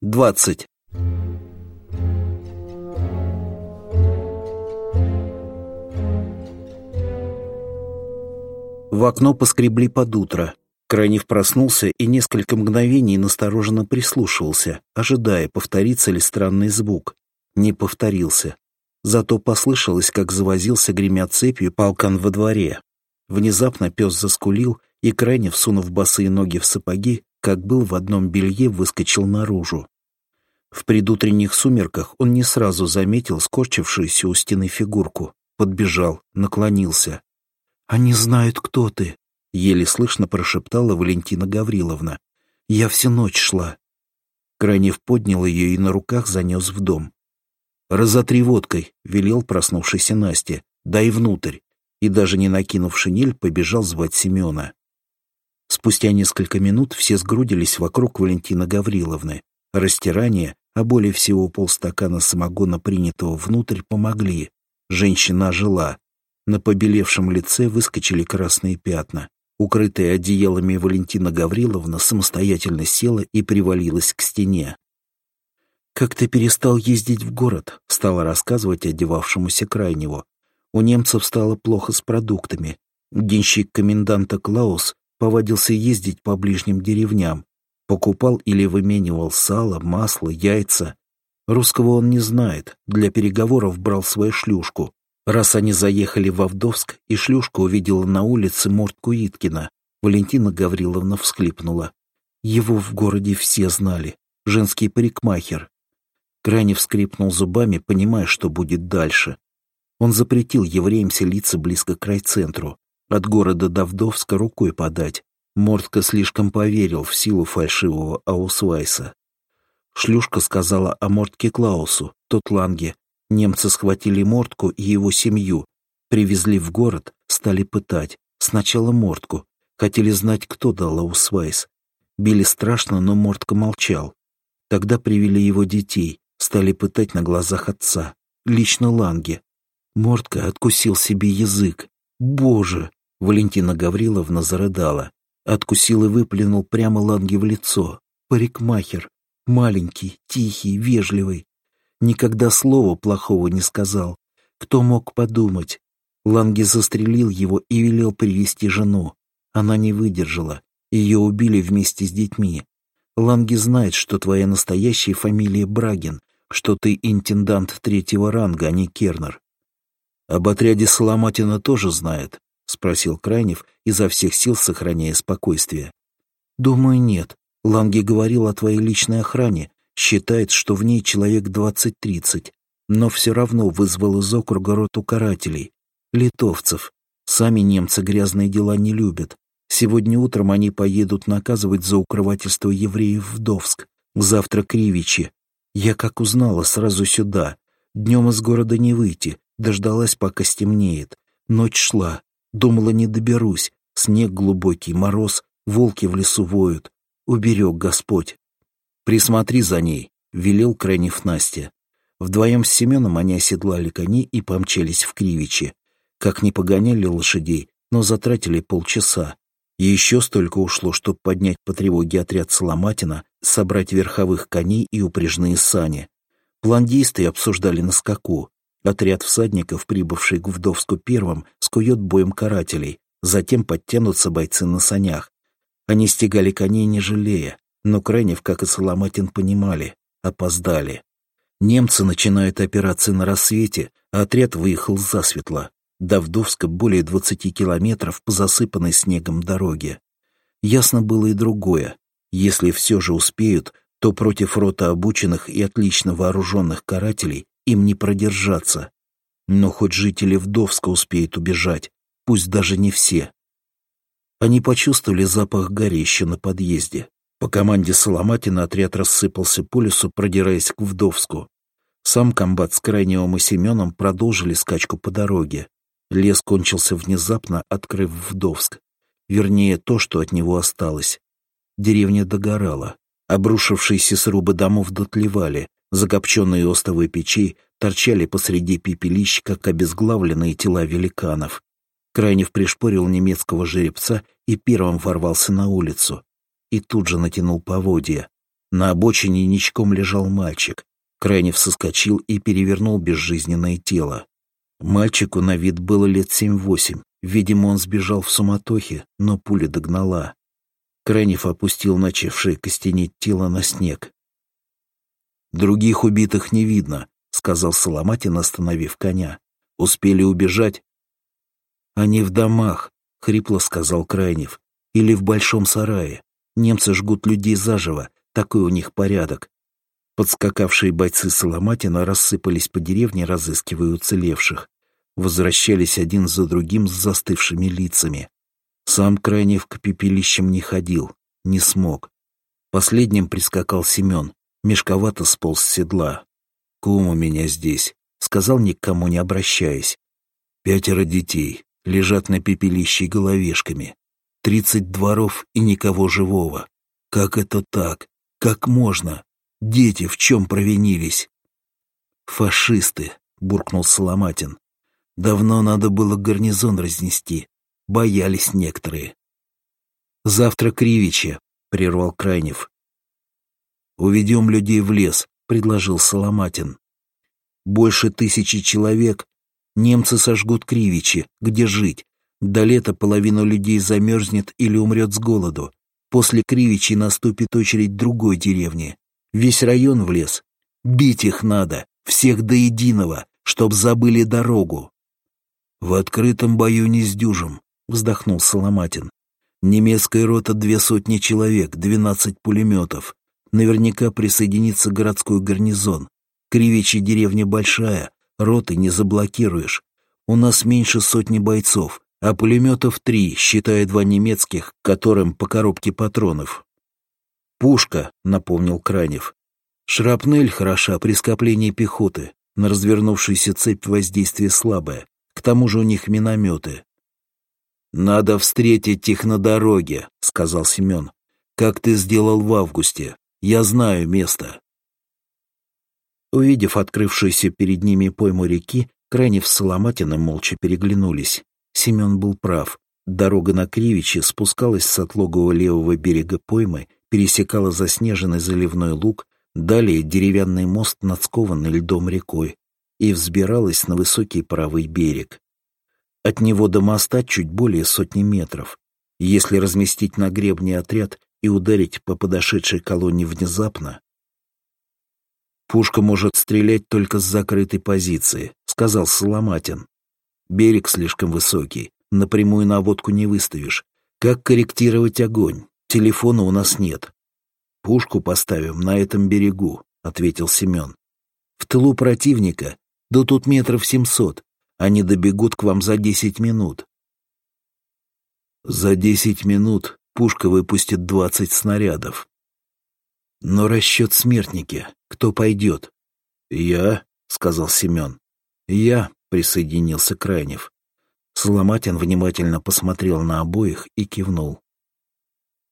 20. В окно поскребли под утро. Крайнев проснулся и несколько мгновений настороженно прислушивался, ожидая, повторится ли странный звук. Не повторился. Зато послышалось, как завозился, гремя цепью, полкан во дворе. Внезапно пес заскулил, и Крайнев, сунув босые ноги в сапоги, как был в одном белье, выскочил наружу. В предутренних сумерках он не сразу заметил скорчившуюся у стены фигурку. Подбежал, наклонился. «Они знают, кто ты», — еле слышно прошептала Валентина Гавриловна. «Я всю ночь шла». Крайнев поднял ее и на руках занес в дом. «Разотри водкой», — велел проснувшийся Насте. «Дай внутрь». И даже не накинув шинель, побежал звать Семена. Спустя несколько минут все сгрудились вокруг Валентины Гавриловны. Растирание, а более всего полстакана самогона, принятого внутрь, помогли. Женщина ожила. На побелевшем лице выскочили красные пятна. Укрытая одеялами Валентина Гавриловна самостоятельно села и привалилась к стене. «Как ты перестал ездить в город?» — стала рассказывать одевавшемуся Крайневу. «У немцев стало плохо с продуктами. Денщик коменданта Клаус повадился ездить по ближним деревням. Покупал или выменивал сало, масло, яйца. Русского он не знает, для переговоров брал свою шлюшку. Раз они заехали во Вдовск, и шлюшка увидела на улице мордку Иткина, Валентина Гавриловна всхлипнула. Его в городе все знали. Женский парикмахер». Крайнев скрипнул зубами, понимая, что будет дальше. Он запретил евреям селиться близко к райцентру. От города до Вдовска рукой подать. Мордка слишком поверил в силу фальшивого аусвайса. Шлюшка сказала о Мордке Клаусу, тот Ланге. Немцы схватили Мордку и его семью. Привезли в город, стали пытать. Сначала Мордку. Хотели знать, кто дал аусвайс. Били страшно, но Мордка молчал. Тогда привели его детей. Стали пытать на глазах отца. Лично Ланге. Мордка откусил себе язык. «Боже!» — Валентина Гавриловна зарыдала. Откусил и выплюнул прямо Ланге в лицо. Парикмахер. Маленький, тихий, вежливый. Никогда слова плохого не сказал. Кто мог подумать? Ланге застрелил его и велел привести жену. Она не выдержала. Ее убили вместе с детьми. Ланге знает, что твоя настоящая фамилия Брагин, что ты интендант 3-го ранга, а не Кернер. «Об отряде Соломатина тоже знает?» — спросил Крайнев, изо всех сил сохраняя спокойствие. «Думаю, нет. Ланге говорил о твоей личной охране, считает, что в ней человек 20-30, но все равно вызвал из округа роту карателей, литовцев. Сами немцы грязные дела не любят. Сегодня утром они поедут наказывать за укрывательство евреев в Вдовск, завтра Кривичи. Я, как узнала, сразу сюда. Днем из города не выйти, дождалась, пока стемнеет. Ночь шла, думала, не доберусь. Снег глубокий, мороз, волки в лесу воют. Уберег Господь». «Присмотри за ней», — велел Крайнев Насте. Вдвоем с Семеном они оседлали коней и помчались в Кривичи. Как не погоняли лошадей, но затратили полчаса. И еще столько ушло, чтобы поднять по тревоге отряд Соломатина, собрать верховых коней и упряжные сани. План действий обсуждали на скаку. Отряд всадников, прибывший к Вдовску первым, скует боем карателей, затем подтянутся бойцы на санях. Они стегали коней, не жалея, но Крайнев, как и Соломатин, понимали — опоздали. Немцы начинают операции на рассвете, а отряд выехал засветло. До Вдовска более 20 километров по засыпанной снегом дороге. Ясно было и другое. Если все же успеют, то против роты обученных и отлично вооруженных карателей им не продержаться. Но хоть жители Вдовска успеют убежать, пусть даже не все. Они почувствовали запах гари еще на подъезде. По команде Соломатина отряд рассыпался по лесу, продираясь к Вдовску. Сам комбат с Крайневым и Семеном продолжили скачку по дороге. Лес кончился внезапно, открыв Вдовск. Вернее, то, что от него осталось. Деревня догорала. Обрушившиеся срубы домов дотлевали. Закопченные остовы печей торчали посреди пепелищ, как обезглавленные тела великанов. Крайнев пришпорил немецкого жеребца и первым ворвался на улицу. И тут же натянул поводья. На обочине ничком лежал мальчик. Крайнев соскочил и перевернул безжизненное тело. Мальчику на вид было лет 7-8. Видимо, он сбежал в суматохе, но пуля догнала. Крайнев опустил начавшее костенеть тело на снег. «Других убитых не видно», — сказал Соломатин, остановив коня. «Успели убежать?» «Они в домах», — хрипло сказал Крайнев. «Или в большом сарае. Немцы жгут людей заживо, такой у них порядок». Подскакавшие бойцы Соломатина рассыпались по деревне, разыскивая уцелевших. Возвращались один за другим с застывшими лицами. Сам Крайнев к пепелищам не ходил, не смог. Последним прискакал Семен, мешковато сполз с седла. «Кум у меня здесь», — сказал, ни к кому не обращаясь. 5 детей, лежат на пепелище головешками. 30 дворов и никого живого. Как это так? Как можно? Дети в чем провинились?» «Фашисты», — буркнул Соломатин. «Давно надо было гарнизон разнести. Боялись некоторые». «Завтра Кривичи», — прервал Крайнев. «Уведем людей в лес», — предложил Соломатин. «Больше 1000 человек. Немцы сожгут Кривичи. Где жить? До лета половина людей замерзнет или умрет с голоду. После Кривичи наступит очередь другой деревни. Весь район в лес. Бить их надо, всех до единого, чтоб забыли дорогу». «В открытом бою не сдюжим», — вздохнул Соломатин. «Немецкая рота 200 человек, 12 пулеметов. Наверняка присоединится городской гарнизон. Кривичи деревня большая, роты не заблокируешь. У нас меньше 100 бойцов, а пулеметов 3, считая 2 немецких, которым по коробке патронов». «Пушка», — напомнил Крайнев. «Шрапнель хороша при скоплении пехоты. На развернувшуюся цепь воздействие слабое. К тому же у них минометы». «Надо встретить их на дороге», — сказал Семен. «Как ты сделал в августе. Я знаю место». Увидев открывшуюся перед ними пойму реки, Крайнев с Соломатиным молча переглянулись. Семен был прав. Дорога на Кривичи спускалась с отлогого левого берега поймы, пересекала заснеженный заливной луг, далее деревянный мост над скованной льдом рекой и взбиралась на высокий правый берег. От него до моста чуть более 100 метров. Если разместить на гребне отряд и ударить по подошедшей колонне внезапно... «Пушка может стрелять только с закрытой позиции», — сказал Соломатин. «Берег слишком высокий, напрямую наводку не выставишь. Как корректировать огонь? Телефона у нас нет». «Пушку поставим на этом берегу», — ответил Семен. «В тылу противника, да тут метров 700. Они добегут к вам за 10 минут». «За 10 минут пушка выпустит 20 снарядов». «Но расчет смертники. Кто пойдет?» «Я», — сказал Семен. «Я», — присоединился Крайнев. Соломатин внимательно посмотрел на обоих и кивнул.